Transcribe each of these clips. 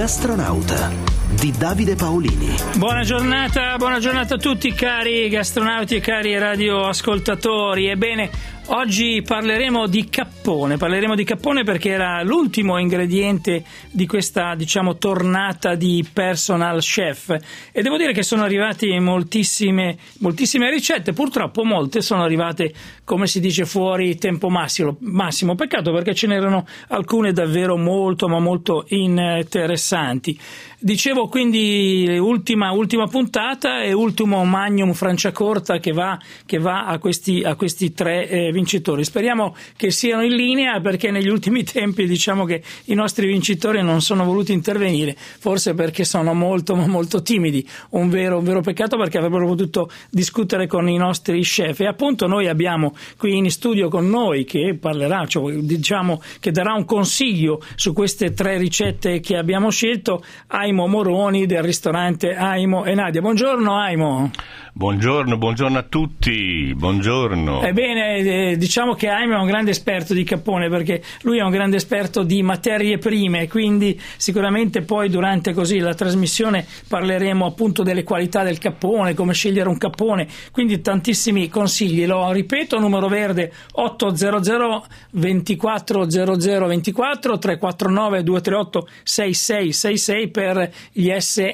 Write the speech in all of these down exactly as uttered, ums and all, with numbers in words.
Gastronauta di Davide Paolini. Buona giornata, buona giornata a tutti cari gastronauti e cari radioascoltatori. Ebbene, oggi parleremo di cappone, parleremo di cappone perché era l'ultimo ingrediente di questa, diciamo, tornata di personal chef, e devo dire che sono arrivati moltissime, moltissime ricette, purtroppo molte sono arrivate, come si dice, fuori tempo massimo, massimo. Peccato, perché ce n'erano alcune davvero molto ma molto interessanti. Dicevo quindi ultima, ultima puntata e ultimo magnum Franciacorta che va, che va a questi, a questi tre eh, vincitori. Speriamo che siano in linea, perché negli ultimi tempi diciamo che i nostri vincitori non sono voluti intervenire, forse perché sono molto molto timidi, un vero, un vero peccato, perché avrebbero potuto discutere con i nostri chef. E appunto noi abbiamo qui in studio con noi che parlerà, cioè, diciamo che darà un consiglio su queste tre ricette che abbiamo scelto, Aimo Moroni del ristorante Aimo e Nadia. Buongiorno Aimo. Buongiorno, buongiorno a tutti, buongiorno. Ebbene, eh, diciamo che Aimo è un grande esperto di cappone, perché lui è un grande esperto di materie prime, quindi sicuramente poi durante così la trasmissione parleremo appunto delle qualità del cappone, come scegliere un cappone, quindi tantissimi consigli. Lo ripeto, numero verde otto zero zero ventiquattro zero zero ventiquattro tre quattro nove due tre otto sei sei sei sei per gli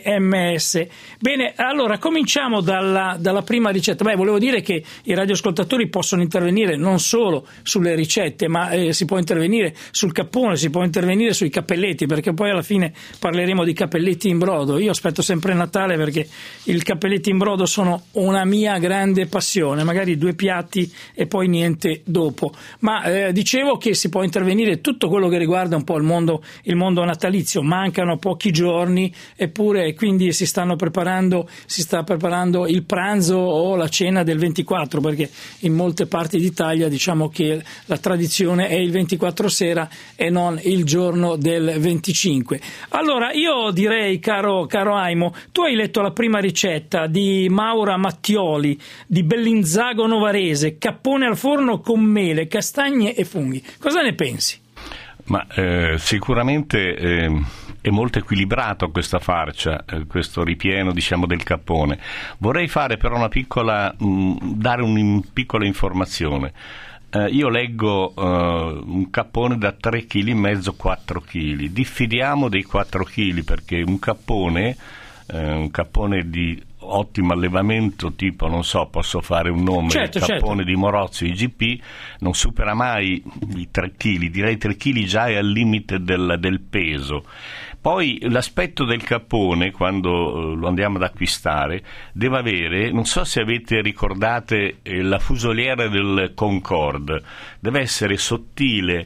sms. Bene, allora cominciamo dalla dalla prima ricetta. Beh, volevo dire che i radioascoltatori possono intervenire non solo sulle ricette, ma eh, si può intervenire sul cappone, si può intervenire sui cappelletti, perché poi alla fine parleremo di cappelletti in brodo. Io aspetto sempre Natale, perché i cappelletti in brodo sono una mia grande passione, magari due piatti e poi niente dopo. Ma eh, dicevo che si può intervenire tutto quello che riguarda un po' il mondo, il mondo natalizio. Mancano pochi giorni, eppure quindi si stanno preparando, si sta preparando il pranzo o la cena del ventiquattro, perché in molte parti d'Italia diciamo che la tradizione è il ventiquattro sera e non il giorno del venticinque. Allora io direi, caro, caro Aimo, tu hai letto la prima ricetta di Maura Mattioli di Bellinzago Novarese, cappone al forno con mele, castagne e funghi. Cosa ne pensi? Ma eh, sicuramente eh, è molto equilibrato questa farcia, eh, questo ripieno, diciamo, del cappone. Vorrei fare però una piccola, mh, dare una piccola informazione. Eh, io leggo eh, un cappone da tre chili e mezzo, quattro chili. Diffidiamo dei quattro chili, perché un cappone, eh, un cappone di ottimo allevamento, tipo, non so, posso fare un nome, certo, il cappone certo. di Morozzi I G P, non supera mai i tre chili, direi tre chili già è al limite del, del peso. Poi l'aspetto del cappone, quando lo andiamo ad acquistare, deve avere, non so se avete ricordate eh, la fusoliera del Concorde, deve essere sottile,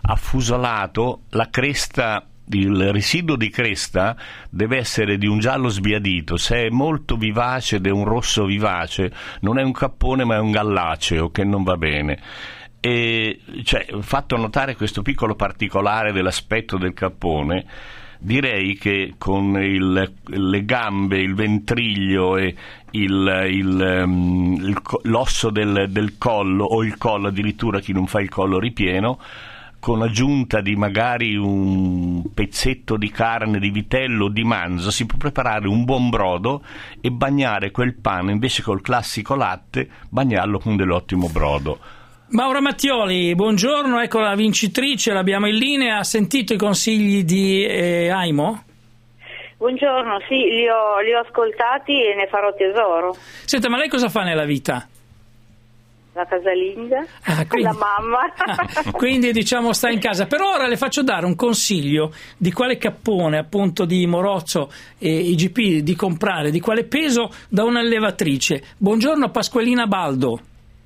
affusolato, la cresta, il residuo di cresta deve essere di un giallo sbiadito. Se è molto vivace ed è un rosso vivace, non è un cappone ma è un gallaceo, che non va bene. E cioè, fatto notare questo piccolo particolare dell'aspetto del cappone, direi che con il, le gambe, il ventriglio e il, il, um, il, l'osso del, del collo, o il collo addirittura, chi non fa il collo ripieno, con aggiunta di magari un pezzetto di carne di vitello o di manzo, si può preparare un buon brodo e bagnare quel pane, invece col classico latte, bagnarlo con dell'ottimo brodo. Maura Mattioli, buongiorno, ecco la vincitrice, l'abbiamo in linea. Ha sentito i consigli di eh, Aimo? Buongiorno, sì, li ho, li ho ascoltati e ne farò tesoro. Senta, ma lei cosa fa nella vita? La casalinga, ah, quindi, la mamma. Ah, quindi diciamo sta in casa. Però ora le faccio dare un consiglio di quale cappone, appunto di Morozzo e I G P, di comprare, di quale peso, da un'allevatrice. Buongiorno Pasqualina Baldo.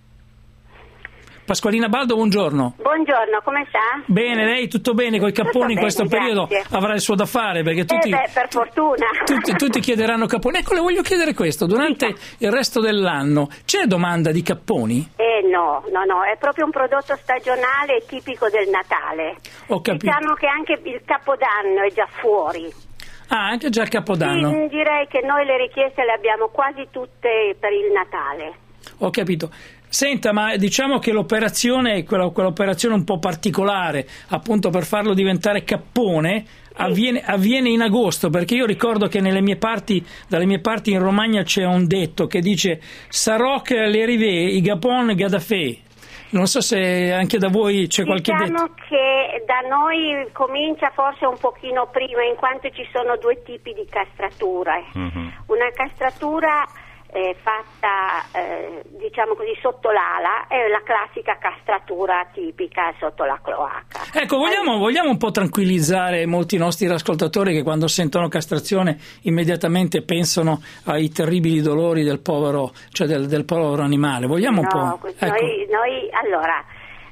Pasqualina Baldo, buongiorno. Buongiorno, come sta? Bene, lei tutto bene? Con i capponi in questo bene, periodo grazie. avrà il suo da fare, perché tutti, eh beh, per fortuna. tutti, tutti chiederanno capponi. Ecco, le voglio chiedere questo, durante il resto dell'anno c'è domanda di capponi? Eh no, no, no, è proprio un prodotto stagionale tipico del Natale. Ho capito. Diciamo che anche il Capodanno è già fuori. Ah, anche già il Capodanno. Sì, direi che noi le richieste le abbiamo quasi tutte per il Natale. Ho capito. Senta, ma diciamo che l'operazione, quella, quell'operazione un po' particolare, appunto per farlo diventare cappone, avviene, avviene in agosto, perché io ricordo che nelle mie parti, dalle mie parti in Romagna c'è un detto che dice Saroc l'erivé, i gapon gadafé. Non so se anche da voi c'è qualche detto. Diciamo che da noi comincia forse un pochino prima, in quanto ci sono due tipi di castratura. Mm-hmm. Una castratura eh, fatta, eh, diciamo così, sotto l'ala, è la classica castratura tipica sotto la cloaca. Ecco, vogliamo, allora, vogliamo un po' tranquillizzare molti nostri ascoltatori che quando sentono castrazione immediatamente pensano ai terribili dolori del povero, cioè del, del povero animale. Vogliamo un no, po'? Ecco. Noi, noi, allora,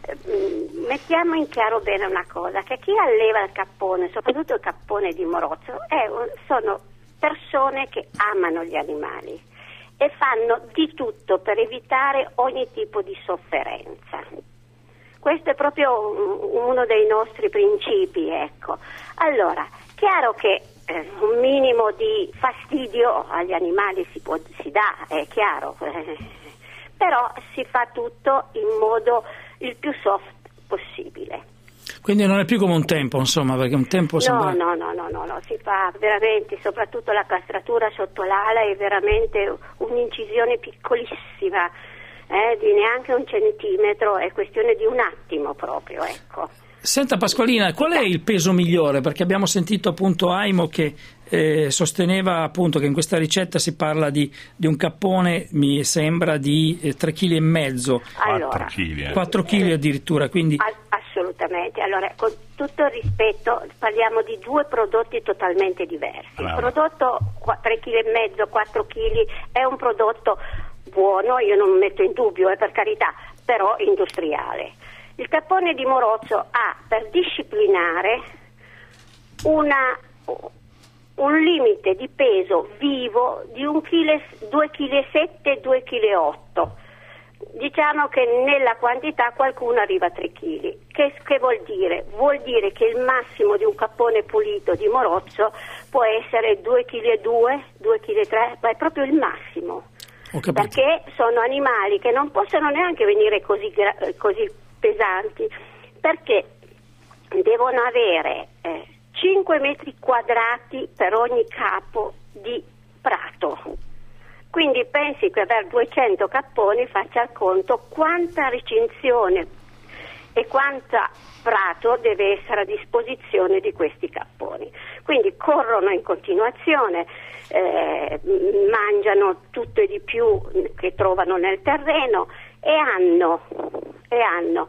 mettiamo in chiaro bene una cosa, che chi alleva il cappone, soprattutto il cappone di Morozzo, è un, sono persone che amano gli animali e fanno di tutto per evitare ogni tipo di sofferenza. Questo è proprio uno dei nostri principi, ecco. Allora, chiaro che eh, un minimo di fastidio agli animali si, può, si dà, è chiaro, eh, però si fa tutto in modo il più soft possibile. Quindi non è più come un tempo, insomma, perché un tempo sembra... No, no, no, no, no, si fa veramente, soprattutto la castratura sotto l'ala è veramente un'incisione piccolissima, eh, di neanche un centimetro, è questione di un attimo proprio, ecco. Senta Pasqualina, qual è il peso migliore? Perché abbiamo sentito appunto Aimo che eh, sosteneva appunto che in questa ricetta si parla di, di un cappone, mi sembra, di eh, tre chili e mezzo. Allora, quattro chili. Eh. quattro chili addirittura, quindi... Assolutamente, allora con tutto il rispetto parliamo di due prodotti totalmente diversi. Bravo. Il prodotto tre chili e mezzo, quattro chili è un prodotto buono, io non metto in dubbio, eh, per carità, però industriale. Il cappone di Morozzo ha per disciplinare una, un limite di peso vivo di un chilo, due virgola sette, due virgola otto chili. Diciamo che nella quantità qualcuno arriva a tre chili. Che, che vuol dire? Vuol dire che il massimo di un cappone pulito di Morozzo può essere due virgola due chili, due virgola tre chili, ma è proprio il massimo. Perché sono animali che non possono neanche venire così, così pesanti, perché devono avere eh, cinque metri quadrati per ogni capo di prato. Quindi pensi che per duecento capponi faccia il conto quanta recinzione e quanta prato deve essere a disposizione di questi capponi. Quindi corrono in continuazione, eh, mangiano tutto e di più che trovano nel terreno e hanno, e hanno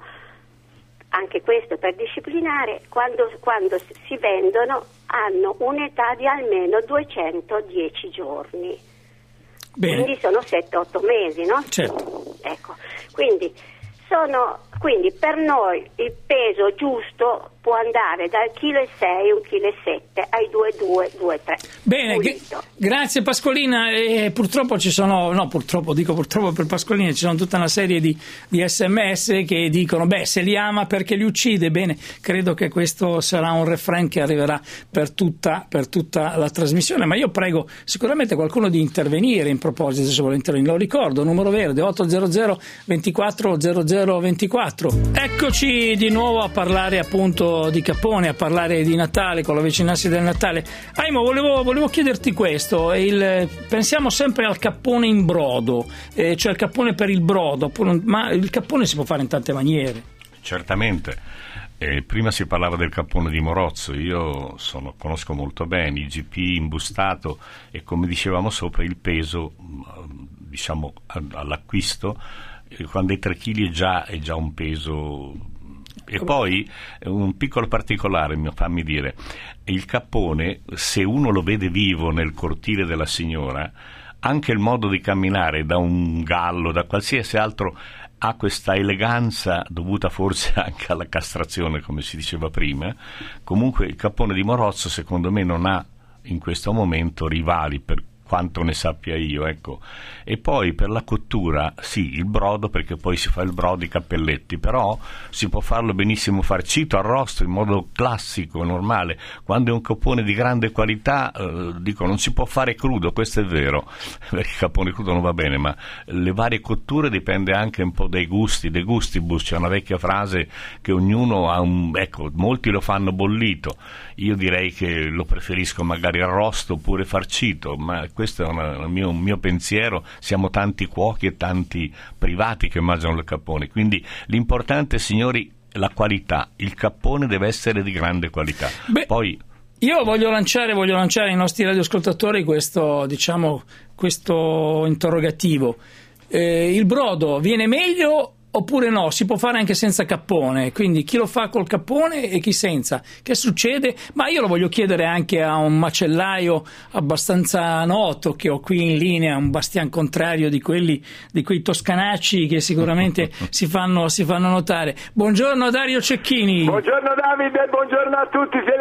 anche questo per disciplinare, quando, quando si vendono hanno un'età di almeno duecentodieci giorni. Bene. Quindi sono sette otto mesi, no? Certo. Ecco, quindi, sono, quindi per noi il peso giusto può andare dal chilo e sei, un chilo e sette ai due virgola due, due virgola tre. Bene, g- grazie Pasqualina. E purtroppo ci sono, no purtroppo, dico purtroppo per Pasqualina, ci sono tutta una serie di, di sms che dicono beh, se li ama perché li uccide. Bene, credo che questo sarà un refrain che arriverà per tutta, per tutta la trasmissione, ma io prego sicuramente qualcuno di intervenire in proposito, se vuole intervenire. Lo ricordo, numero verde otto zero zero ventiquattro zero zero ventiquattro. Eccoci di nuovo a parlare appunto di cappone, a parlare di Natale con l'avvicinarsi del Natale. Aimo, volevo, volevo chiederti questo, il, pensiamo sempre al cappone in brodo, eh, cioè il cappone per il brodo, ma il cappone si può fare in tante maniere. Certamente, eh, prima si parlava del cappone di Morozzo, io sono, conosco molto bene I G P imbustato e come dicevamo sopra il peso, diciamo all'acquisto, quando è tre chili è già, è già un peso. E poi un piccolo particolare, fammi dire, il cappone, se uno lo vede vivo nel cortile della signora, anche il modo di camminare da un gallo, da qualsiasi altro, ha questa eleganza dovuta forse anche alla castrazione, come si diceva prima. Comunque il cappone di Morozzo secondo me non ha in questo momento rivali per quanto ne sappia io, ecco. E poi per la cottura, sì, il brodo, perché poi si fa il brodo, i cappelletti, però si può farlo benissimo farcito, arrosto, in modo classico, normale. Quando è un cappone di grande qualità, eh, dico, non si può fare crudo, questo è vero, perché il cappone crudo non va bene, ma le varie cotture dipende anche un po' dai gusti, dei gustibus. C'è una vecchia frase che ognuno ha un, ecco, molti lo fanno bollito, io direi che lo preferisco magari arrosto oppure farcito, ma questo è una, un, mio, un mio pensiero. Siamo tanti cuochi e tanti privati che mangiano il cappone, quindi l'importante, signori, la qualità. Il cappone deve essere di grande qualità. Beh, poi io voglio lanciare, voglio lanciare ai nostri radioascoltatori questo, diciamo, questo interrogativo. Eh, il brodo viene meglio oppure no? Si può fare anche senza cappone, quindi chi lo fa col cappone e chi senza? Che succede? Ma io lo voglio chiedere anche a un macellaio abbastanza noto che ho qui in linea, un bastian contrario di quelli, di quei toscanacci che sicuramente si fanno, si fanno notare. Buongiorno Dario Cecchini. Buongiorno Davide, buongiorno a tutti i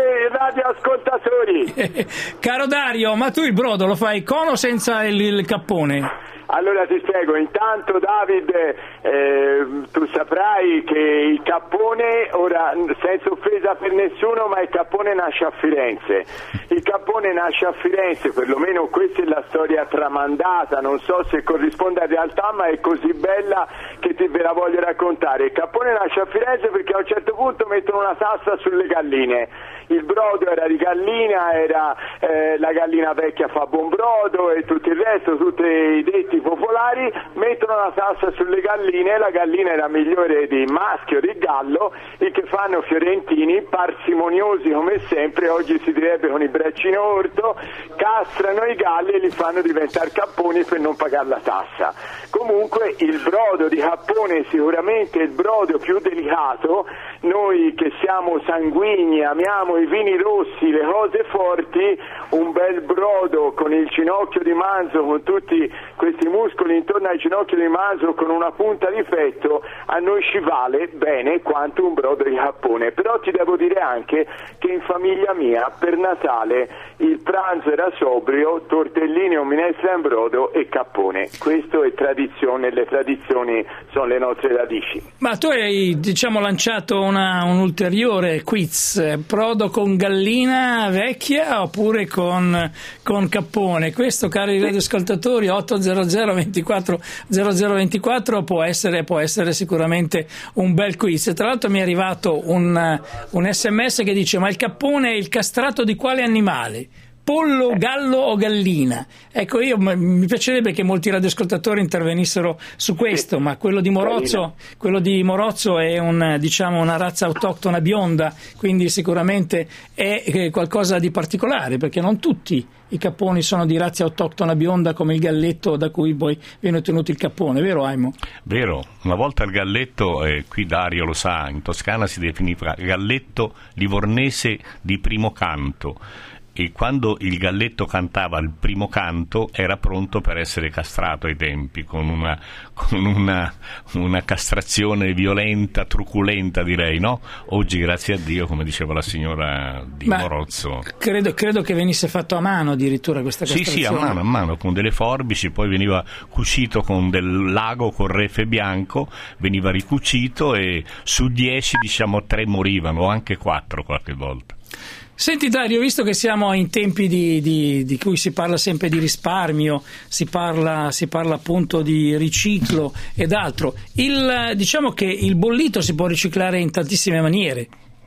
radioascoltatori. Caro Dario, ma tu il brodo lo fai con o senza il, il cappone? Allora ti spiego, intanto Davide, eh, tu saprai che il cappone, ora senza offesa per nessuno, ma il cappone nasce a Firenze. Il cappone nasce a Firenze, perlomeno questa è la storia tramandata, non so se corrisponde a realtà, ma è così bella che ti ve la voglio raccontare. Il cappone nasce a Firenze perché a un certo punto mettono una tassa sulle galline. Il brodo era di gallina, era eh, la gallina vecchia fa buon brodo e tutto il resto, tutti i detti popolari, mettono la tassa sulle galline. La gallina era migliore di maschio, di gallo, e che fanno fiorentini parsimoniosi come sempre, oggi si direbbe con i braccino orto, castrano i galli e li fanno diventare capponi per non pagare la tassa. Comunque il brodo di cappone è sicuramente il brodo più delicato. Noi che siamo sanguigni, amiamo i vini rossi, le cose forti, un bel brodo con il ginocchio di manzo, con tutti questi muscoli intorno al ginocchio di manzo, con una punta di fetto, a noi ci vale bene quanto un brodo di cappone. Però ti devo dire anche che in famiglia mia per Natale il pranzo era sobrio, tortellini o minestra in brodo e cappone. Questo è tradizione, le tradizioni sono le nostre radici. Ma tu hai, diciamo, lanciato una, un ulteriore quiz: brodo con gallina vecchia oppure con, con cappone? Questo, cari radioascoltatori, otto zero zero ventiquattro zero zero ventiquattro può essere, può essere sicuramente un bel quiz. E tra l'altro mi è arrivato un, un sms che dice: ma il cappone è il castrato di quale animale? Pollo, gallo o gallina? Ecco, io mi piacerebbe che molti radioascoltatori intervenissero su questo, ma quello di Morozzo, quello di Morozzo è un, diciamo, una razza autoctona bionda, quindi sicuramente è qualcosa di particolare, perché non tutti i capponi sono di razza autoctona bionda come il galletto da cui poi viene ottenuto il cappone, vero Aimo? Vero, una volta il galletto, eh, qui Dario lo sa, in Toscana si definiva galletto livornese di primo canto. E quando il galletto cantava il primo canto era pronto per essere castrato ai tempi, con una, con una, una castrazione violenta, truculenta direi, no? Oggi grazie a Dio, come diceva la signora di Ma Morozzo, credo, credo che venisse fatto a mano addirittura questa castrazione. Sì, sì, a mano, a mano, con delle forbici, poi veniva cucito con del lago con refe bianco, veniva ricucito e su dieci, diciamo, tre morivano, o anche quattro qualche volta. Senti Dario, visto che siamo in tempi di, di, di cui si parla sempre di risparmio, si parla, si parla appunto di riciclo ed altro, il, diciamo che il bollito si può riciclare in tantissime maniere.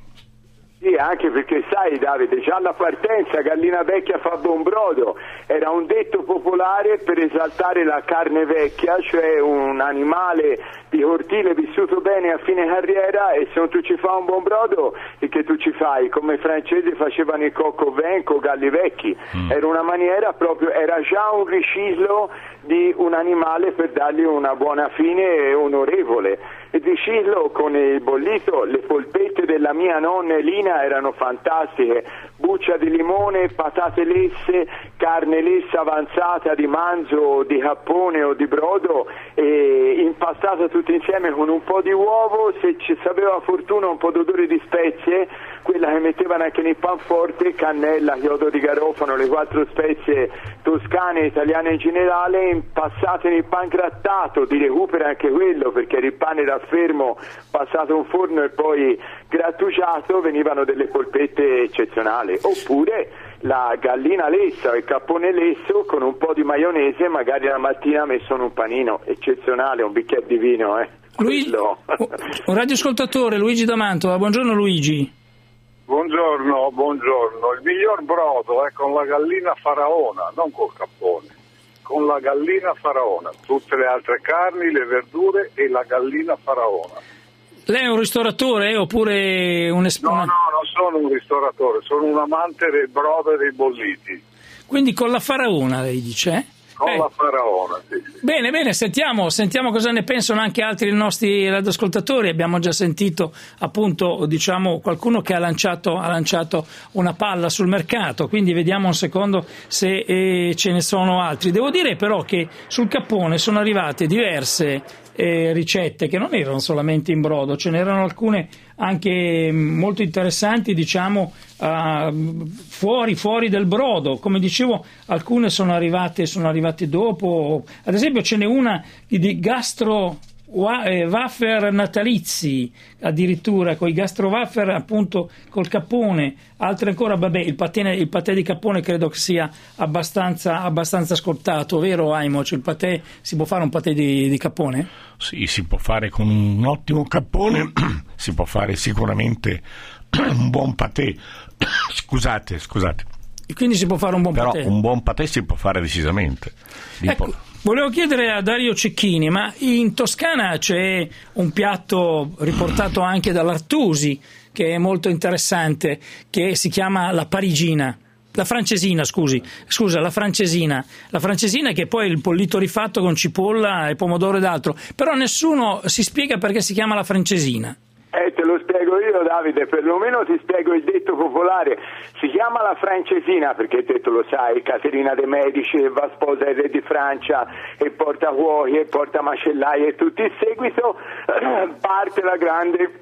Sì, anche perché sai Davide, già alla partenza gallina vecchia fa buon brodo, era un detto popolare per esaltare la carne vecchia, cioè un animale di cortile vissuto bene a fine carriera, e se non tu ci fai un buon brodo e che tu ci fai, come i francesi facevano il cocco vin con galli vecchi, mm. era una maniera proprio, era già un riciclo di un animale per dargli una buona fine onorevole. Il riciclo con il bollito, le polpette della mia nonna Elina erano fantastiche, buccia di limone, patate lesse, carne lessa avanzata di manzo, di cappone o di brodo, e impastata tutti insieme con un po' di uovo, se ci sapeva fortuna un po' d'odore di spezie, quella che mettevano anche nel panforte, cannella, chiodo di garofano, le quattro spezie toscane e italiane in generale, impastate nel pan grattato, di recupero anche quello, perché era il pane da fermo passato in forno e poi grattugiato, venivano delle polpette eccezionali. Oppure la gallina lessa o il cappone lesso con un po' di maionese, magari la mattina messo in un panino, eccezionale, un bicchiere di vino, eh. Luigi, un radioascoltatore, Luigi da Mantova. Buongiorno Luigi. Buongiorno, buongiorno. Il miglior brodo è con la gallina faraona, non col cappone, con la gallina faraona. Tutte le altre carni, le verdure e la gallina faraona. Lei è un ristoratore oppure un esperto? No, no, non sono un ristoratore, sono un amante del brodo e dei bolliti. Quindi con la faraona, lei dice? Con eh. la faraona, sì, sì. Bene, bene, sentiamo, sentiamo cosa ne pensano anche altri dei nostri radioascoltatori. Abbiamo già sentito appunto, diciamo, qualcuno che ha lanciato, ha lanciato una palla sul mercato, quindi vediamo un secondo se eh, ce ne sono altri. Devo dire però che sul cappone sono arrivate diverse eh, ricette che non erano solamente in brodo, ce n'erano alcune anche molto interessanti, diciamo, uh, fuori, fuori del brodo. Come dicevo, alcune sono arrivate, sono arrivate dopo. Ad esempio ce n'è una di gastro wafer natalizi, addirittura con i gastro wafer appunto col cappone. Altre ancora, vabbè, il patè, il patè di cappone credo che sia abbastanza, abbastanza scontato, vero Aimo? Cioè, il patè, si può fare un patè di, di cappone? Sì, si può fare con un ottimo cappone, si può fare sicuramente un buon patè. Scusate, scusate. E quindi si può fare un buon Però patè? un buon patè si può fare decisamente. Ecco, volevo chiedere a Dario Cecchini, ma in Toscana c'è un piatto riportato anche dall'Artusi che è molto interessante, che si chiama la parigina. La francesina, scusi, scusa, la francesina, la francesina che è poi il pollito rifatto con cipolla e pomodoro ed altro, però nessuno si spiega perché si chiama la francesina. Eh, te lo spiego io, Davide, perlomeno ti spiego il detto popolare. Si chiama la francesina perché te lo sai, Caterina de' Medici che va sposa il re di Francia e porta cuochi e porta macellai e tutto il seguito, parte la grande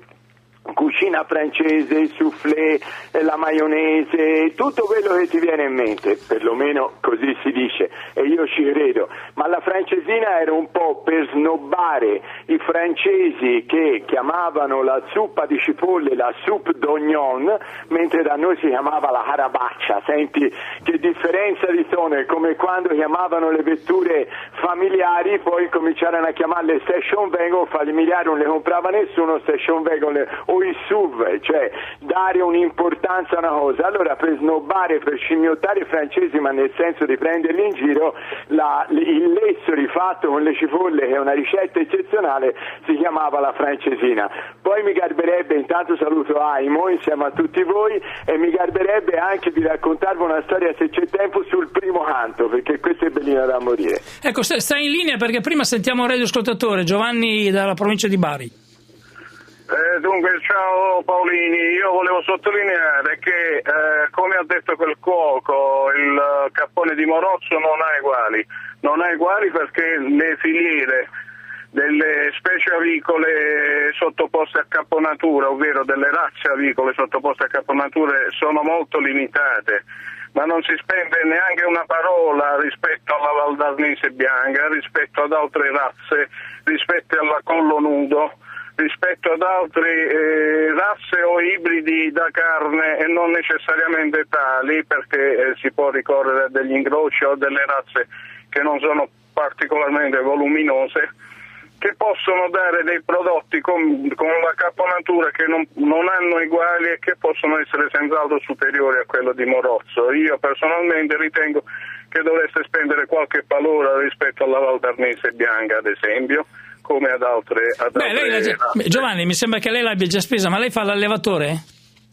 cucina francese, il soufflé, la maionese, tutto quello che ti viene in mente, perlomeno così si dice e io ci credo, ma la francesina era un po' per snobbare i francesi che chiamavano la zuppa di cipolle la soupe d'oignon, mentre da noi si chiamava la carabaccia. Senti che differenza di tono, è come quando chiamavano le vetture familiari, poi cominciarono a chiamarle station wagon, familiari non le comprava nessuno, station wagon le o i S U V, cioè dare un'importanza a una cosa. Allora per snobbare, per scimmiottare i francesi, ma nel senso di prenderli in giro, la, il lesso rifatto con le cipolle, che è una ricetta eccezionale, si chiamava la francesina. Poi mi garberebbe, intanto saluto Aimo insieme a tutti voi, e mi garberebbe anche di raccontarvi una storia, se c'è tempo, sul primo canto, perché questa è bellina da morire. Ecco, stai in linea perché prima sentiamo un radioascoltatore, Giovanni dalla provincia di Bari. Eh, dunque, ciao Paolini, io volevo sottolineare che, eh, come ha detto quel cuoco, il cappone di Morozzo non ha uguali, non ha uguali perché le filiere delle specie avicole sottoposte a capponatura, ovvero delle razze avicole sottoposte a capponature, sono molto limitate, ma non si spende neanche una parola rispetto alla Valdarnese bianca, rispetto ad altre razze, rispetto alla collo nudo, rispetto ad altre eh, razze o ibridi da carne e non necessariamente tali, perché eh, si può ricorrere a degli incroci o delle razze che non sono particolarmente voluminose, che possono dare dei prodotti con, con la capponatura che non, non hanno uguali e che possono essere senz'altro superiori a quello di Morozzo. Io personalmente ritengo che dovreste spendere qualche parola rispetto alla Valdarnese bianca, ad esempio, come ad altre, ad Beh, altre lei già, Giovanni, mi sembra che lei l'abbia già spesa, ma lei fa l'allevatore?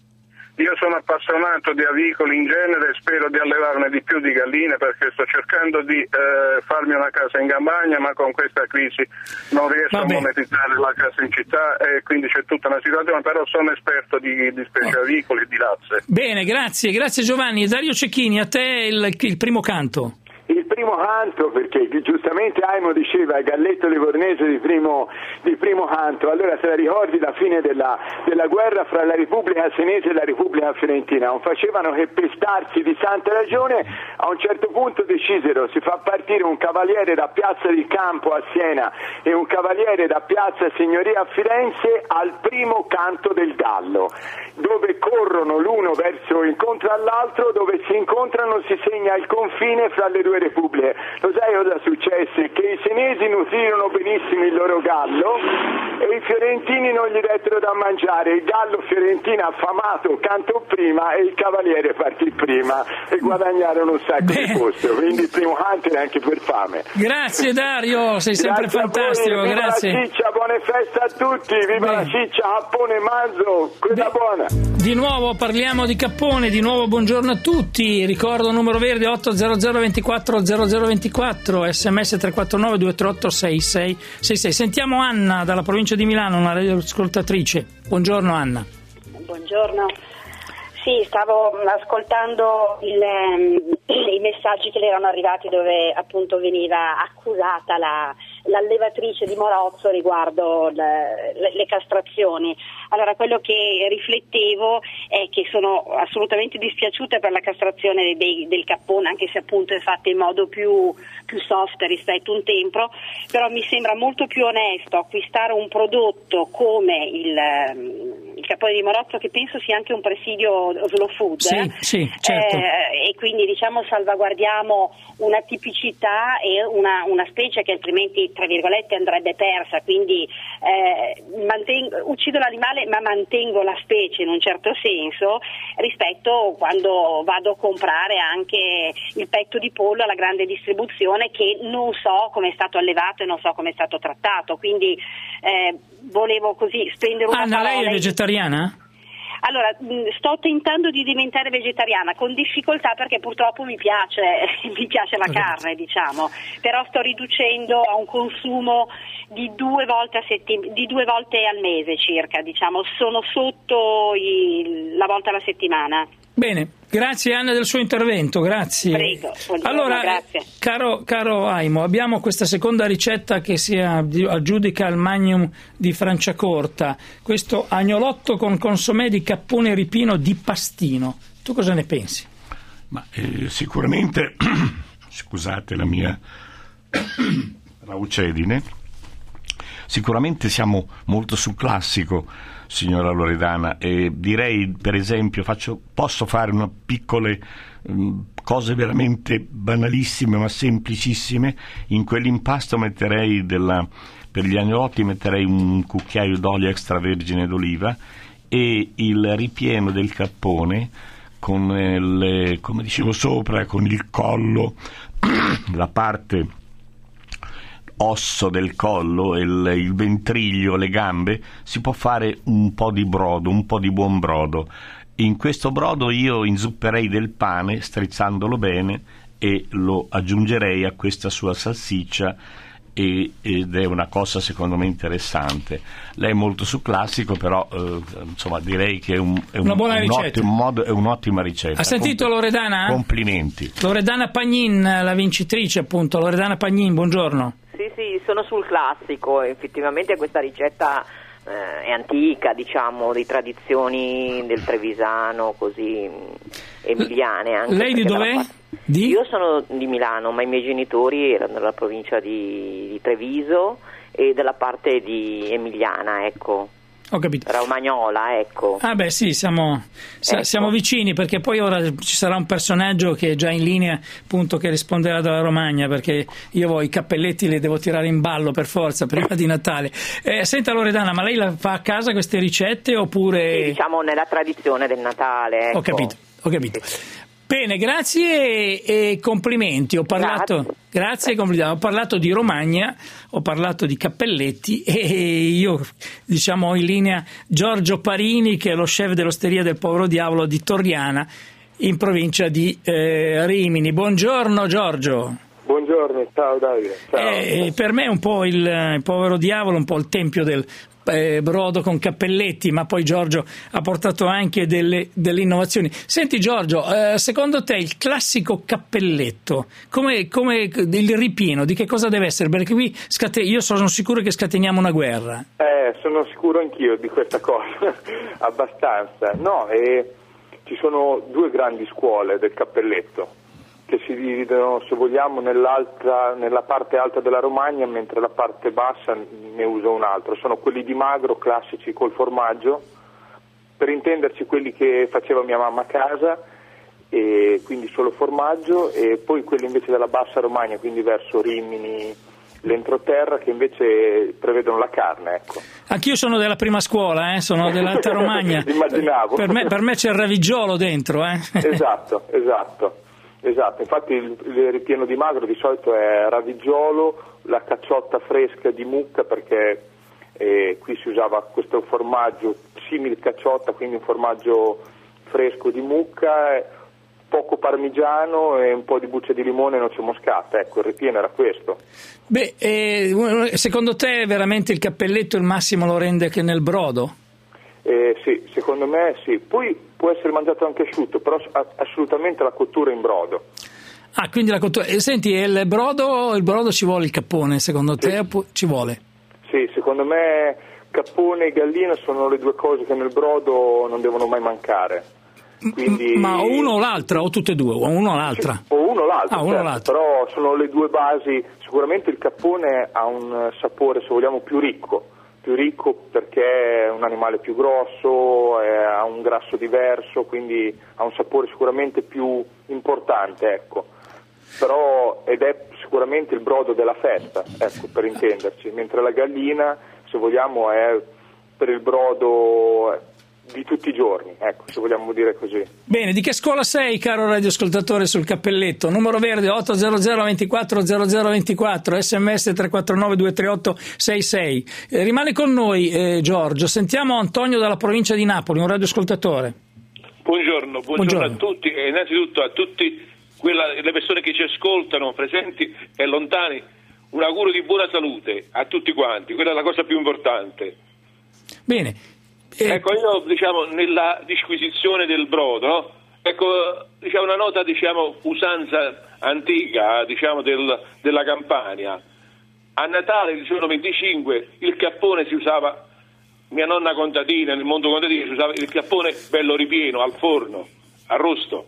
Io sono appassionato di avicoli in genere e spero di allevarne di più di galline, perché sto cercando di eh, farmi una casa in campagna, ma con questa crisi non riesco Vabbè. a monetizzare la casa in città e quindi c'è tutta una situazione, però sono esperto di, di specie Oh. avicoli e di razze. Bene, grazie, grazie Giovanni. Dario Cecchini, a te il, il primo canto. Il primo canto, perché giustamente Aimo diceva il galletto livornese di primo, di primo canto, allora se la ricordi la fine della, della guerra fra la Repubblica Senese e la Repubblica Fiorentina, non facevano che pestarsi di santa ragione, a un certo punto decisero si fa partire un cavaliere da Piazza di Campo a Siena e un cavaliere da Piazza Signoria a Firenze al primo canto del gallo, dove corrono l'uno verso incontro all'altro, dove si incontrano si segna il confine fra le due repubbliche. Lo sai cosa successe? Che i senesi nutrirono benissimo il loro gallo e i fiorentini non gli dettero da mangiare. Il gallo fiorentino affamato cantò prima e il cavaliere partì prima e guadagnarono un sacco Beh. di posto. Quindi il primo canto è anche per fame. Grazie Dario, sei sempre Grazie a voi, fantastico, viva grazie. la ciccia, buone feste a tutti, viva Beh. la ciccia, Cappone Manzo, quella Beh. buona. Di nuovo parliamo di Cappone, di nuovo buongiorno a tutti, ricordo numero verde otto zero zero ventiquattro zero zero ventiquattro, sms tre quattro nove due tre otto sei sei sei sei. Sentiamo Anna dalla provincia di Milano, una radioascoltatrice. Buongiorno Anna. Buongiorno. Sì, stavo ascoltando il, i messaggi che le erano arrivati dove appunto veniva accusata la, l'allevatrice di Morozzo riguardo le, le, le castrazioni. Allora, quello che riflettevo è che sono assolutamente dispiaciuta per la castrazione dei, del cappone, anche se appunto è fatta in modo più, più soft rispetto a un tempo, però mi sembra molto più onesto acquistare un prodotto come il, il cappone di Morozzo, che penso sia anche un presidio slow food, Sì, eh? sì, certo. eh, e quindi diciamo salvaguardiamo una tipicità e una, una specie che altrimenti tra virgolette andrebbe persa, quindi eh, mantengo, uccido l'animale ma mantengo la specie in un certo senso, rispetto quando vado a comprare anche il petto di pollo alla grande distribuzione, che non so come è stato allevato e non so come è stato trattato, quindi eh, volevo così spendere una Anna, parola. lei è vegetariana? Allora, sto tentando di diventare vegetariana con difficoltà, perché purtroppo mi piace, mi piace la carne, diciamo, però sto riducendo a un consumo di due volte a settim- di due volte al mese circa, diciamo, sono sotto i- la volta alla settimana. Bene, grazie Anna del suo intervento, grazie. Prego, buongiorno, allora, grazie. Caro, caro Aimo, abbiamo questa seconda ricetta che si aggiudica al Magnum di Franciacorta, questo agnolotto con consommé di cappone ripino di pastino. Tu cosa ne pensi? Ma eh, sicuramente, scusate la mia raucedine, sicuramente siamo molto sul classico, signora Loredana, e direi, per esempio, faccio, posso fare una piccole um, cose veramente banalissime ma semplicissime. In quell'impasto metterei della, per gli agnolotti metterei un cucchiaio d'olio extravergine d'oliva e il ripieno del cappone con le, come dicevo sopra, con il collo, la parte osso del collo, il, il ventriglio, le gambe, si può fare un po' di brodo, un po' di buon brodo. In questo brodo io inzupperei del pane, strizzandolo bene, e lo aggiungerei a questa sua salsiccia, e, ed è una cosa secondo me interessante. Lei è molto su classico, però eh, insomma direi che è, un, è un, una buona un ricetta. ottimo modo, è un'ottima ricetta. Ha sentito Compl- Loredana? Complimenti. Loredana Pagnin, la vincitrice appunto. Loredana Pagnin, buongiorno. Sì, sì, sono sul classico, effettivamente questa ricetta eh, è antica, diciamo, di tradizioni del trevisano, così emiliane anche. Lei di dov'è? Fatta... Di? Io sono di Milano, ma i miei genitori erano della provincia di, di Treviso e della parte di emiliana, ecco. Ho capito. Romagnola, ecco. Ah beh sì, siamo, ecco. siamo vicini, perché poi ora ci sarà un personaggio che è già in linea, appunto, che risponderà dalla Romagna, perché io i cappelletti li devo tirare in ballo per forza prima di Natale. Eh, senta Loredana, ma lei la fa a casa queste ricette oppure... Sì, diciamo nella tradizione del Natale, ecco. Ho capito, ho capito. Bene, grazie e, e complimenti. Ho parlato, grazie, grazie complimenti. Ho parlato di Romagna, ho parlato di cappelletti e io, diciamo, ho in linea Giorgio Parini, che è lo chef dell'Osteria del Povero Diavolo di Torriana, in provincia di eh, Rimini. Buongiorno Giorgio. Buongiorno, ciao Davide. Ciao. Eh, per me è un po' il, il Povero Diavolo, un po' il tempio del eh, brodo con cappelletti, ma poi Giorgio ha portato anche delle, delle innovazioni. Senti Giorgio, eh, secondo te il classico cappelletto, come, come il ripieno, di che cosa deve essere? Perché qui scate- io sono sicuro che scateniamo una guerra. Eh, sono sicuro anch'io di questa cosa, abbastanza. No, eh, ci sono due grandi scuole del cappelletto, che si dividono, se vogliamo, nell'altra, nella parte alta della Romagna, mentre la parte bassa ne usa un altro. Sono quelli di magro, classici col formaggio, per intenderci quelli che faceva mia mamma a casa, e quindi solo formaggio, e poi quelli invece della bassa Romagna, quindi verso Rimini, l'entroterra, che invece prevedono la carne, ecco. Anch'io sono della prima scuola, eh? Sono dell'Alta Romagna. Immaginavo. Per me, per me c'è il ravigiolo dentro, eh? Esatto, esatto. Esatto, infatti il, il ripieno di magro di solito è ravigiolo, la cacciotta fresca di mucca, perché eh, qui si usava questo formaggio simile cacciotta, quindi un formaggio fresco di mucca, poco parmigiano e un po' di buccia di limone e noce moscata. Ecco, il ripieno era questo. Beh, eh, secondo te veramente il cappelletto il massimo lo rende che nel brodo? Eh, sì, secondo me sì. Poi può essere mangiato anche asciutto, però assolutamente la cottura in brodo. Ah, quindi la cottura. E senti, il brodo, il brodo ci vuole il cappone, secondo sì. te ci vuole? Sì, secondo me cappone e gallina sono le due cose che nel brodo non devono mai mancare. Quindi... Ma o uno o l'altra, o tutte e due, o uno o l'altra? Sì, o uno o l'altra, ah, uno certo, l'altra. Però sono le due basi. Sicuramente il cappone ha un sapore, se vogliamo, più ricco. più ricco perché è un animale più grosso, è, ha un grasso diverso, quindi ha un sapore sicuramente più importante, ecco. Però ed è sicuramente il brodo della festa, ecco, per intenderci, mentre la gallina, se vogliamo, è per il brodo di tutti i giorni, ecco, se vogliamo dire così. Bene, di che scuola sei, caro radioascoltatore sul cappelletto? Numero verde otto zero zero ventiquattro zero zero ventiquattro, sms tre quattro nove due tre otto sei sei. Eh, rimane con noi eh, Giorgio, sentiamo Antonio dalla provincia di Napoli, un radioascoltatore. Buongiorno, buongiorno, buongiorno. a tutti e innanzitutto a tutti quella, le persone che ci ascoltano, presenti e lontani, un augurio di buona salute a tutti quanti, quella è la cosa più importante. Bene. Eh... Ecco, io diciamo nella disquisizione del brodo, no? Ecco, diciamo una nota, diciamo, usanza antica, diciamo, del, della Campania. A Natale, il giorno venticinque, il cappone si usava, mia nonna contadina, nel mondo contadino si usava il cappone bello ripieno, al forno, arrosto.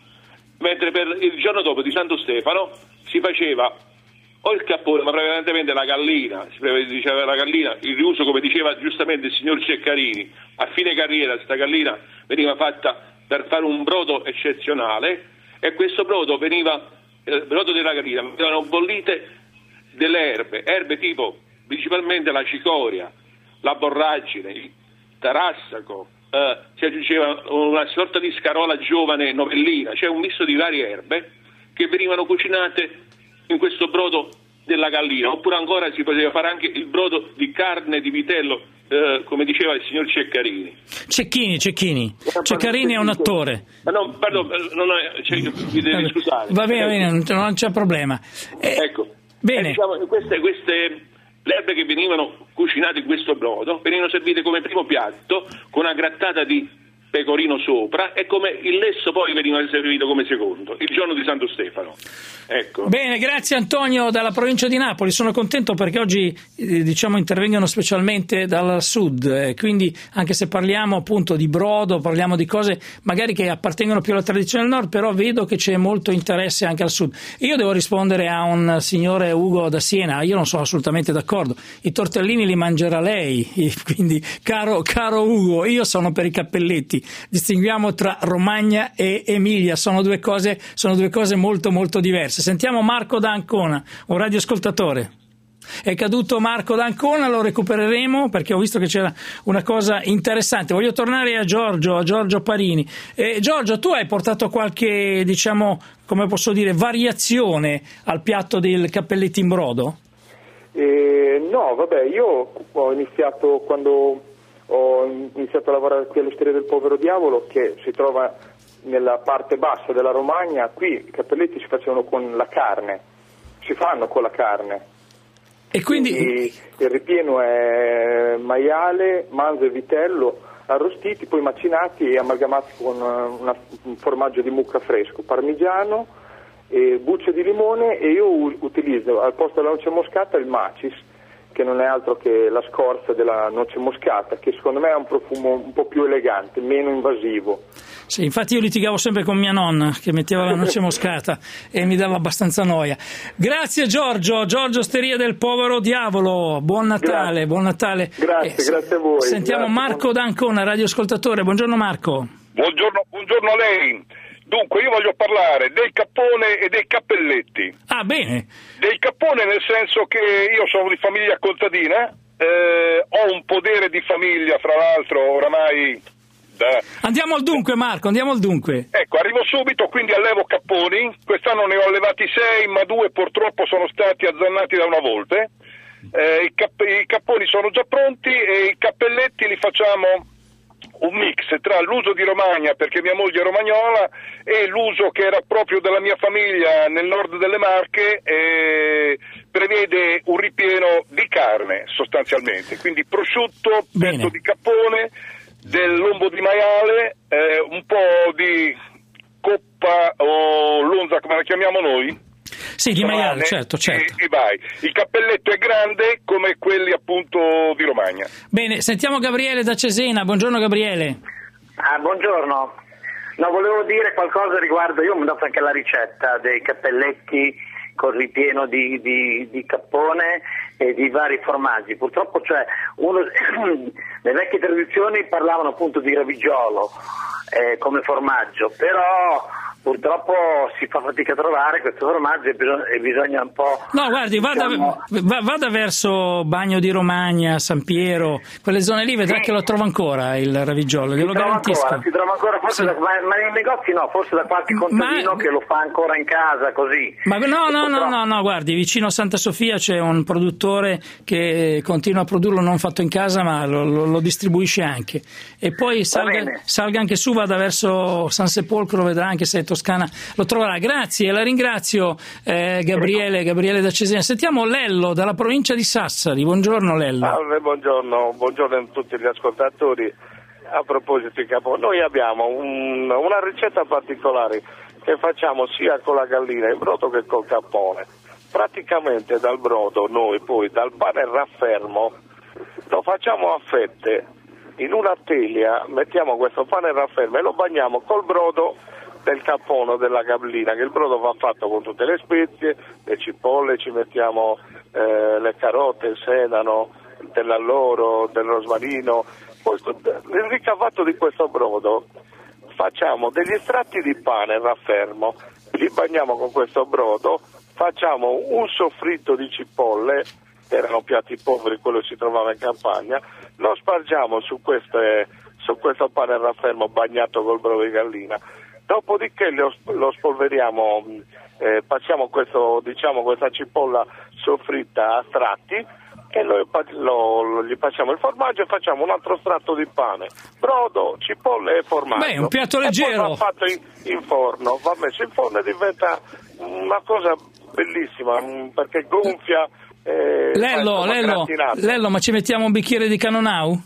Mentre per il giorno dopo di Santo Stefano si faceva o il cappone, ma prevalentemente la gallina, si diceva la gallina, il riuso, come diceva giustamente il signor Ceccarini, a fine carriera questa gallina veniva fatta per fare un brodo eccezionale, e questo brodo veniva, il brodo della gallina, venivano bollite delle erbe, erbe tipo principalmente la cicoria, la borragine, il tarassaco, eh, si aggiungeva una sorta di scarola giovane novellina, cioè un misto di varie erbe che venivano cucinate in questo brodo della gallina, oppure ancora si poteva fare anche il brodo di carne di vitello, eh, come diceva il signor Ceccarini. Cecchini, Cecchini. Ceccarini è un attore. No, pardon, non è, cioè, mi devi scusare. Va bene, va bene, non c'è problema. Eh, ecco, bene. Eh, diciamo, queste, queste le erbe che venivano cucinate in questo brodo venivano servite come primo piatto con una grattata di pecorino sopra, e come il lesso poi veniva servito come secondo, il giorno di Santo Stefano. Ecco. Bene, grazie Antonio dalla provincia di Napoli, sono contento perché oggi eh, diciamo intervengono specialmente dal sud, eh, quindi anche se parliamo appunto di brodo, parliamo di cose magari che appartengono più alla tradizione del nord, però vedo che c'è molto interesse anche al sud. Io devo rispondere a un signore Ugo da Siena, io non sono assolutamente d'accordo, i tortellini li mangerà lei, quindi caro, caro Ugo, io sono per i cappelletti. Distinguiamo tra Romagna e Emilia, sono due cose, sono due cose molto molto diverse. Sentiamo Marco da Ancona, un radioascoltatore. È caduto Marco d'Ancona, lo recupereremo perché ho visto che c'era una cosa interessante. Voglio tornare a Giorgio, a Giorgio Parini. Eh, Giorgio, tu hai portato qualche, diciamo, come posso dire, variazione al piatto del cappelletti in brodo? Eh, no, vabbè, io ho iniziato quando ho iniziato a lavorare qui all'Osteria del Povero Diavolo, che si trova nella parte bassa della Romagna. Qui i cappelletti si facevano con la carne, si fanno con la carne. E quindi quindi il ripieno è maiale, manzo e vitello arrostiti, poi macinati e amalgamati con una, un formaggio di mucca fresco, parmigiano e bucce di limone, e io utilizzo al posto della noce moscata il macis, che non è altro che la scorza della noce moscata, che secondo me ha un profumo un po' più elegante, meno invasivo. Sì, infatti io litigavo sempre con mia nonna che metteva la noce moscata e mi dava abbastanza noia. Grazie Giorgio, Giorgio Osteria del Povero Diavolo, buon Natale, grazie. Buon Natale. Grazie, eh, grazie a voi. Sentiamo grazie. Marco d'Ancona, radioascoltatore. Buongiorno Marco. Buongiorno, buongiorno a lei. Dunque, io voglio parlare del cappone e dei cappelletti. Ah, bene. Del cappone nel senso che io sono di famiglia contadina, eh, ho un podere di famiglia, fra l'altro, oramai... Da... Andiamo al dunque, Marco, andiamo al dunque. Ecco, arrivo subito, quindi allevo capponi. Quest'anno ne ho allevati sei, ma due purtroppo sono stati azzannati da una volpe. Eh, i, capp- I capponi sono già pronti e i cappelletti li facciamo... un mix tra l'uso di Romagna, perché mia moglie è romagnola, e l'uso che era proprio della mia famiglia nel nord delle Marche, eh, prevede un ripieno di carne sostanzialmente, quindi prosciutto, petto di cappone, del lombo di maiale, eh, un po' di coppa o lonza come la chiamiamo noi. Sì, di maiale, certo, certo. E, e vai. Il cappelletto è grande come quelli appunto di Romagna. Bene, sentiamo Gabriele da Cesena. Buongiorno Gabriele. Ah, buongiorno. No, volevo dire qualcosa riguardo, io ho mandato anche la ricetta dei cappelletti con ripieno di, di, di cappone e di vari formaggi. Purtroppo, cioè, uno, le vecchie tradizioni parlavano appunto di ravigiolo eh, come formaggio, però purtroppo si fa fatica a trovare questo formaggio e bisogna, e bisogna un po'... No, guardi, vada, diciamo... vada verso Bagno di Romagna, San Piero, quelle zone lì, vedrà sì. che lo trova ancora il ravigiolo, glielo garantisco. Ancora, si trova ancora, forse sì. da, ma, ma nei negozi no, forse da qualche contadino ma... che lo fa ancora in casa, così. Ma no, no, no, no, no, guardi, vicino a Santa Sofia c'è un produttore che continua a produrlo non fatto in casa, ma lo, lo, lo distribuisce anche. E poi salga, salga anche su, vada verso San Sepolcro, vedrà anche se Toscana lo troverà. Grazie, la ringrazio eh, Gabriele, Gabriele da Cesena. Sentiamo Lello dalla provincia di Sassari. Buongiorno Lello. Salve, buongiorno, buongiorno a tutti gli ascoltatori. A proposito di capo, noi abbiamo un, una ricetta particolare che facciamo sia con la gallina in brodo che col cappone. Praticamente dal brodo noi poi dal pane raffermo lo facciamo a fette, in una teglia mettiamo questo pane raffermo e lo bagniamo col brodo del cappone o della gallina, che il brodo va fatto con tutte le spezie, le cipolle, ci mettiamo eh, le carote, il sedano, dell'alloro, del rosmarino. Poi il ricavato di questo brodo facciamo degli estratti di pane raffermo, li bagniamo con questo brodo, facciamo un soffritto di cipolle, erano piatti poveri, quello si trovava in campagna, lo spargiamo su, queste, su questo pane raffermo bagnato col brodo di gallina. Dopodiché lo, lo spolveriamo, eh, passiamo questo, diciamo, questa cipolla soffritta a stratti e lo, lo, gli passiamo il formaggio e facciamo un altro stratto di pane, brodo, cipolle e formaggio. Beh, un piatto leggero. E poi va fatto in, in forno, va messo in forno e diventa una cosa bellissima perché gonfia. Eh, Lello, Lello, Lello, ma ci mettiamo un bicchiere di Canonau?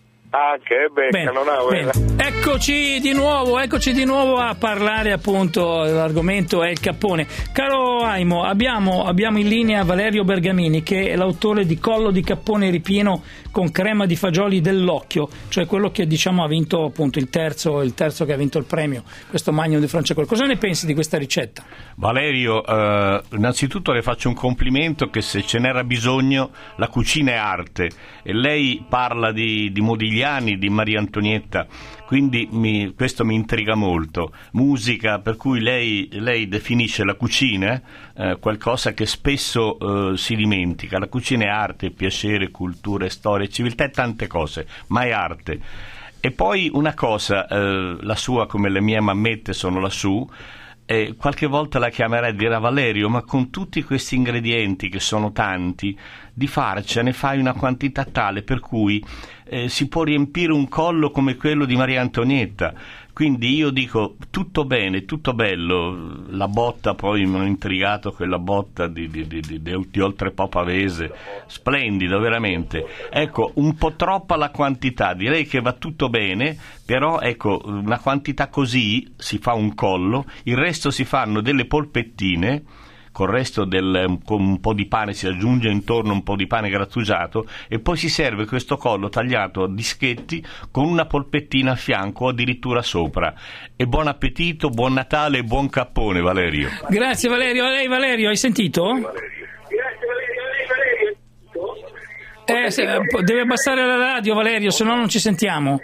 Anche, beh, bene, non ha bene. Eccoci di nuovo, eccoci di nuovo a parlare appunto dell'argomento è il cappone. Caro Aimo, abbiamo, abbiamo in linea Valerio Bergamini, che è l'autore di Collo di cappone ripieno con crema di fagioli dell'Occhio, cioè quello che diciamo ha vinto appunto il terzo, il terzo che ha vinto il premio, questo Magnum di Franciacorta. Cosa ne pensi di questa ricetta? Valerio, eh, innanzitutto le faccio un complimento, che se ce n'era bisogno la cucina è arte, e lei parla di, di modigliani Modigliani, di Maria Antonietta, quindi mi, questo mi intriga molto. Musica per cui lei, lei definisce la cucina eh, qualcosa che spesso eh, si dimentica. La cucina è arte, piacere, cultura, storia, civiltà e tante cose, ma è arte. E poi una cosa, eh, la sua come le mie mammette sono lassù, e qualche volta la chiamerei e dirà: Valerio, ma con tutti questi ingredienti che sono tanti, di farcene fai una quantità tale per cui eh, si può riempire un collo come quello di Maria Antonietta. Quindi io dico tutto bene, tutto bello. La botta, poi mi ha intrigato quella botta di, di, di, di, di, di Oltrepò Pavese, splendido veramente. Ecco, un po' troppa la quantità, direi che va tutto bene, però ecco, una quantità così si fa un collo, il resto si fanno delle polpettine, col resto del, con un po' di pane si aggiunge intorno un po' di pane grattugiato e poi si serve questo collo tagliato a dischetti con una polpettina a fianco o addirittura sopra. E buon appetito, buon Natale e buon cappone, Valerio. Grazie Valerio. A lei Valerio, hai sentito? Eh, se, deve abbassare la radio Valerio, se no non ci sentiamo.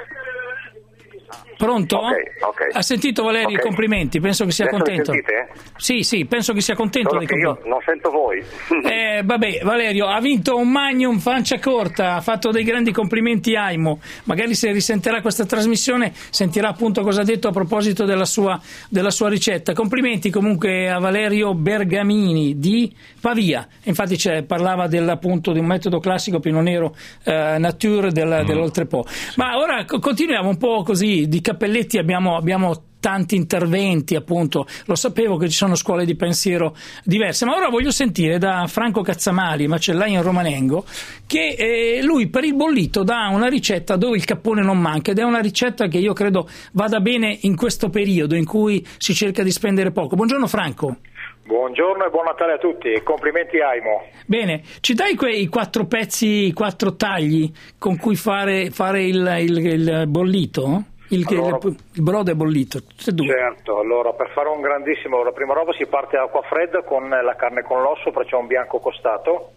Pronto? Okay, okay. Ha sentito Valerio? Okay. Complimenti, penso che sia Adesso contento. Mi sentite? Sì, sì, penso che sia contento Solo dei che complimenti. io non sento voi. Eh, vabbè, Valerio, ha vinto un Magnum Fancia Corta, ha fatto dei grandi complimenti Aimo. Magari se risentirà questa trasmissione sentirà appunto cosa ha detto a proposito della sua, della sua ricetta. Complimenti comunque a Valerio Bergamini di Pavia. Infatti c'è, parlava del, appunto di un metodo classico pionero eh, nature del, mm. dell'Oltrepò. Ma ora continuiamo un po' così di Cappelletti, abbiamo, abbiamo tanti interventi, appunto, lo sapevo che ci sono scuole di pensiero diverse, ma ora voglio sentire da Franco Cazzamali, macellaio in Romanengo, che eh, lui per il bollito dà una ricetta dove il cappone non manca, ed è una ricetta che io credo vada bene in questo periodo in cui si cerca di spendere poco. Buongiorno Franco. Buongiorno e buon Natale a tutti, e complimenti Aimo. Bene, ci dai quei quattro pezzi, i quattro tagli con cui fare, fare il, il, il bollito? Il, allora, il, il brodo è bollito, tutte e due. Certo, allora per fare un grandissimo, la prima roba si parte a acqua fredda con la carne con l'osso, facciamo un bianco costato,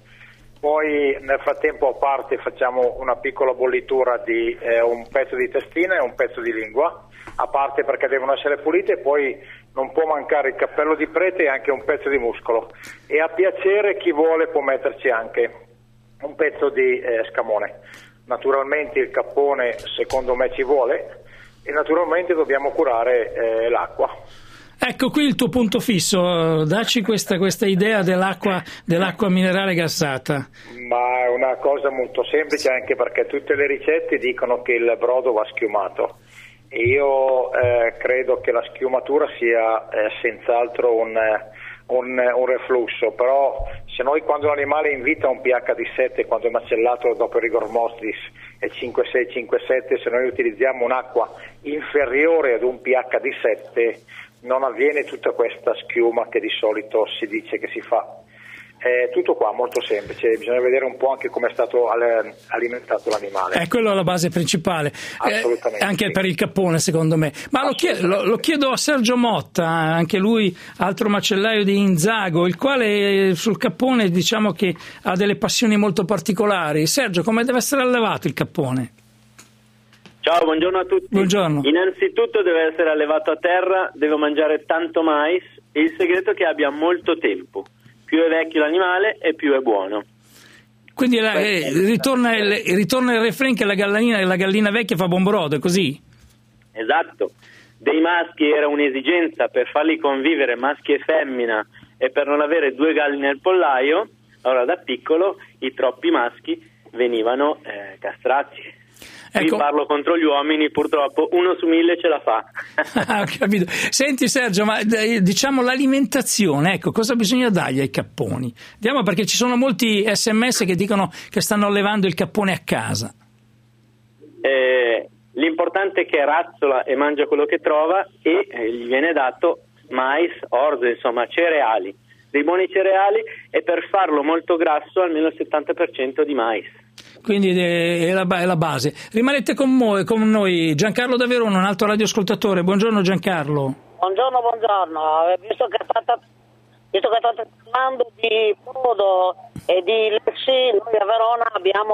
poi nel frattempo a parte facciamo una piccola bollitura di eh, un pezzo di testina e un pezzo di lingua, a parte perché devono essere pulite, e poi non può mancare il cappello di prete e anche un pezzo di muscolo, e a piacere chi vuole può metterci anche un pezzo di eh, scamone. Naturalmente il cappone secondo me ci vuole, e naturalmente dobbiamo curare eh, l'acqua. Ecco qui il tuo punto fisso, dacci questa, questa idea dell'acqua, dell'acqua minerale gassata. Ma è una cosa molto semplice, anche perché tutte le ricette dicono che il brodo va schiumato, e io eh, credo che la schiumatura sia eh, senz'altro un, un, un reflusso, però se noi, quando l'animale è in vita, ha un pH di sette, quando è macellato dopo il rigor mortis è cinque sei cinque sette, se noi utilizziamo un'acqua inferiore ad un pH di sette non avviene tutta questa schiuma che di solito si dice che si fa. È tutto qua, molto semplice, bisogna vedere un po' anche come è stato alimentato l'animale. È quello la base principale, assolutamente, eh, anche sì. Per il cappone secondo me. Ma lo chiedo, lo, lo chiedo a Sergio Motta, anche lui altro macellaio di Inzago, il quale sul cappone diciamo che ha delle passioni molto particolari. Sergio, come deve essere allevato il cappone? Ciao, buongiorno a tutti. Buongiorno. Innanzitutto deve essere allevato a terra, deve mangiare tanto mais, e il segreto è che abbia molto tempo. Più è vecchio l'animale e più è buono. Quindi la, eh, ritorna, il, ritorna il refrain che la gallina, la gallina vecchia fa buon brodo, è così? Esatto. Dei maschi era un'esigenza per farli convivere, maschi e femmina, e per non avere due galli nel pollaio. Allora da piccolo i troppi maschi venivano eh, castrati. Qui ecco. Parlo contro gli uomini, purtroppo uno su mille ce la fa. Ah, ho capito. Senti Sergio, ma diciamo l'alimentazione, ecco, cosa bisogna dargli ai capponi? Andiamo, perché ci sono molti sms che dicono che stanno allevando il cappone a casa. Eh, l'importante è che razzola e mangia quello che trova, e eh, gli viene dato mais, orzo, insomma cereali, dei buoni cereali, e per farlo molto grasso almeno il settanta per cento di mais. Quindi è la, è la base. Rimanete con noi, con noi Giancarlo da Verona, un altro radioascoltatore. Buongiorno Giancarlo. Buongiorno, buongiorno. Visto che state, visto che state parlando di brodo e di Lexi, noi a Verona abbiamo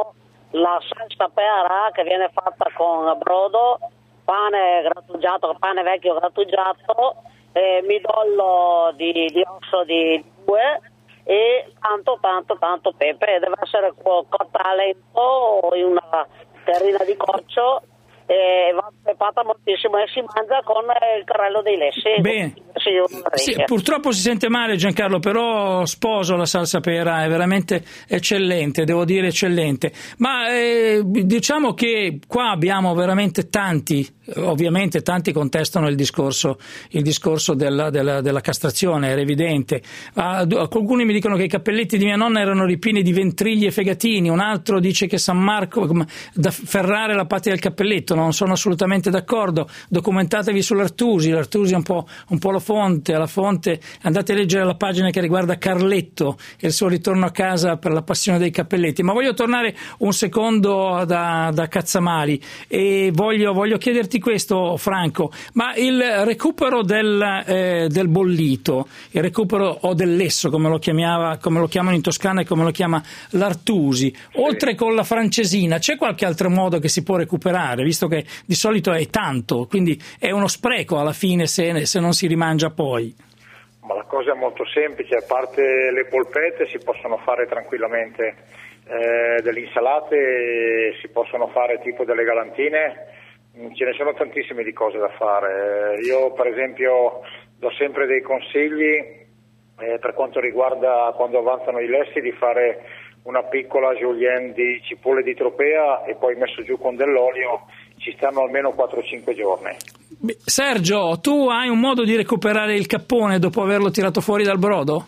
la salsa pera che viene fatta con brodo, pane grattugiato, pane vecchio grattugiato, eh, midollo di, di osso di bue e tanto tanto tanto pepe. Deve essere cotta a lento in una terrina di coccio e va preparata moltissimo e si mangia con il carrello dei lessi. Bene. Sì, purtroppo si sente male Giancarlo, però sposo la salsa pera, è veramente eccellente, devo dire eccellente, ma eh, diciamo che qua abbiamo veramente tanti, ovviamente tanti contestano il discorso, il discorso della, della, della castrazione, era evidente. Ah, alcuni mi dicono che i cappelletti di mia nonna erano ripieni di ventrigli e fegatini, un altro dice che San Marco da ferrare la patria del cappelletto, non sono assolutamente d'accordo. Documentatevi sull'Artusi, l'Artusi è un po', un po' la fonte, alla fonte andate a leggere la pagina che riguarda Carletto e il suo ritorno a casa per la passione dei cappelletti. Ma voglio tornare un secondo da, da Cazzamali e voglio, voglio chiederti questo, Franco, ma il recupero del, eh, del bollito, il recupero o del lesso come lo chiamava, come lo chiamano in Toscana e come lo chiama l'Artusi, oltre con la francesina c'è qualche altro modo che si può recuperare, visto che di solito è tanto, quindi è uno spreco alla fine se, se non si rimangia poi? Ma la cosa è molto semplice, a parte le polpette si possono fare tranquillamente eh, delle insalate, si possono fare tipo delle galantine, ce ne sono tantissime di cose da fare. Io per esempio do sempre dei consigli eh, per quanto riguarda quando avanzano i lessi di fare una piccola julienne di cipolle di tropea e poi messo giù con dell'olio, ci stanno almeno quattro cinque giorni. Sergio, tu hai un modo di recuperare il cappone dopo averlo tirato fuori dal brodo?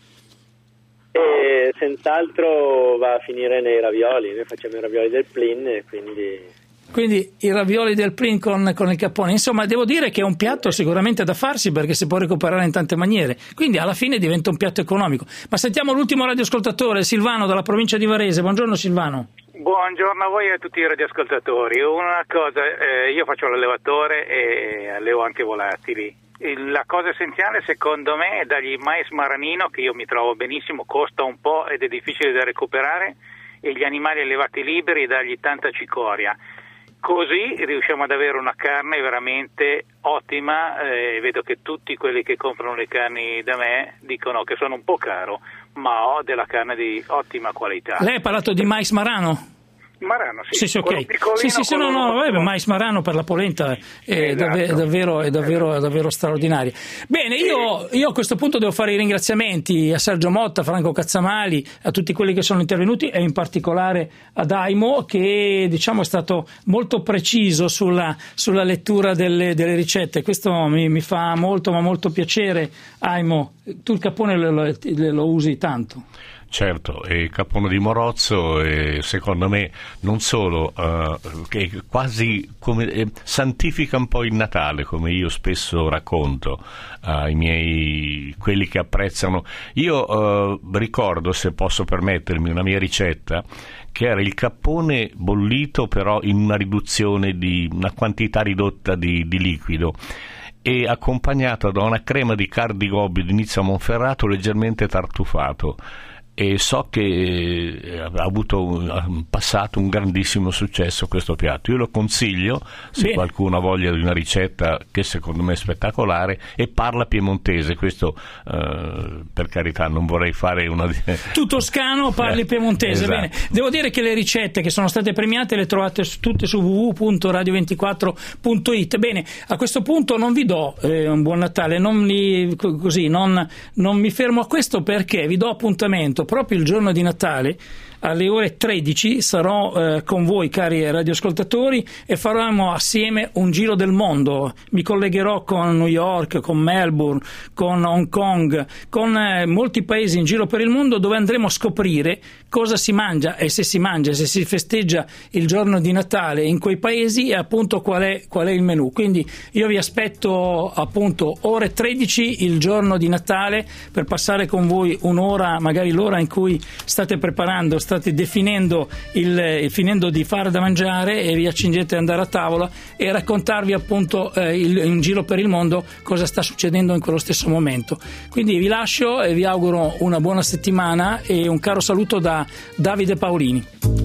Eh, senz'altro va a finire nei ravioli, noi facciamo i ravioli del Plin e quindi... Quindi i ravioli del Plin con, con il cappone, insomma devo dire che è un piatto sicuramente da farsi perché si può recuperare in tante maniere, quindi alla fine diventa un piatto economico. Ma sentiamo l'ultimo radioascoltatore, Silvano dalla provincia di Varese. Buongiorno Silvano. Buongiorno a voi e a tutti i radioascoltatori. Una cosa, eh, io faccio l'allevatore e allevo anche volatili. La cosa essenziale secondo me è dargli mais maranino, che io mi trovo benissimo, costa un po' ed è difficile da recuperare, e gli animali allevati liberi dargli tanta cicoria. Così riusciamo ad avere una carne veramente ottima, eh, vedo che tutti quelli che comprano le carni da me dicono che sono un po' caro, ma ho della carne di ottima qualità. Lei ha parlato di mais marano? Marano, sì. Sì, sì, ok. Sì, sì, sì, no, no, vabbè, mais marano per la polenta è, esatto. davvero, è davvero, è davvero, è davvero straordinario. Bene, io, io a questo punto devo fare i ringraziamenti a Sergio Motta, Franco Cazzamali, a tutti quelli che sono intervenuti e in particolare ad Aimo che diciamo è stato molto preciso sulla, sulla lettura delle, delle ricette. Questo mi, mi fa molto ma molto piacere. Aimo, tu il cappone lo, lo, lo usi tanto? Certo, e il cappone di Morozzo è, secondo me non solo uh, che quasi come, eh, santifica un po' il Natale, come io spesso racconto ai uh, miei quelli che apprezzano. Io uh, ricordo, se posso permettermi, una mia ricetta che era il cappone bollito però in una riduzione di una quantità ridotta di, di liquido e accompagnato da una crema di Cardigobbio di Nizza Monferrato leggermente tartufato. E so che ha avuto ha passato un grandissimo successo questo piatto. Io lo consiglio se Bene. qualcuno ha voglia di una ricetta che secondo me è spettacolare e parla piemontese. Questo eh, per carità non vorrei fare una tu toscano parli eh, piemontese. Esatto. Bene, devo dire che le ricette che sono state premiate le trovate tutte su w w w punto radio ventiquattro punto i t. Bene, a questo punto non vi do eh, un buon Natale, non mi, così non, non mi fermo a questo perché vi do appuntamento proprio il giorno di Natale alle ore tredici sarò eh, con voi cari radioascoltatori e faremo assieme un giro del mondo. Mi collegherò con New York, con Melbourne, con Hong Kong, con eh, molti paesi in giro per il mondo dove andremo a scoprire cosa si mangia e se si mangia, se si festeggia il giorno di Natale in quei paesi e appunto qual è, qual è il menù. Quindi io vi aspetto appunto ore tredici il giorno di Natale per passare con voi un'ora, magari l'ora in cui state preparando, state definendo il, finendo di fare da mangiare e vi accingete ad andare a tavola e raccontarvi appunto eh, il, in giro per il mondo cosa sta succedendo in quello stesso momento. Quindi vi lascio e vi auguro una buona settimana e un caro saluto da Davide Paolini.